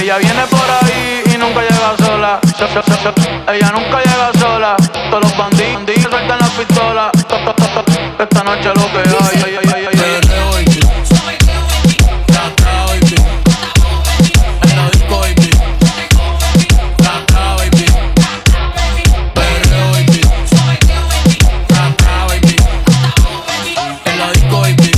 Ella viene por ahí y nunca llega sola. Ella nunca llega sola. Todos los bandidos sueltan las pistolas. Esta noche lo que hay. Perreo, baby. Rata, baby. En la disco, baby. Rata, baby. Perreo, baby. Rata, baby. En la disco, baby.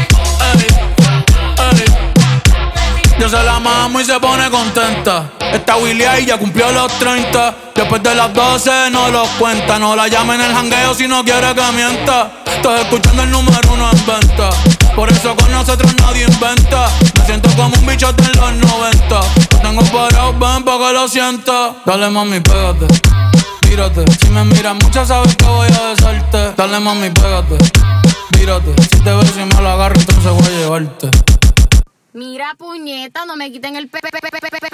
Yo se la mamo y se pone contenta. Esta Willy ahí ya cumplió los 30. Después de las 12 no los cuenta. No la llamen en el jangueo si no quiere que mienta. Estás escuchando el número 1 en venta. Por eso con nosotros nadie inventa. Me siento como un bichote en los 90. Lo tengo parado, ven pa' que lo sienta. Dale mami, pégate, tírate. Si me miras mucho sabes que voy a besarte. Dale mami, pégate, tírate. Si te ves y me lo agarro entonces voy a llevarte. Mira puñeta, no me quiten el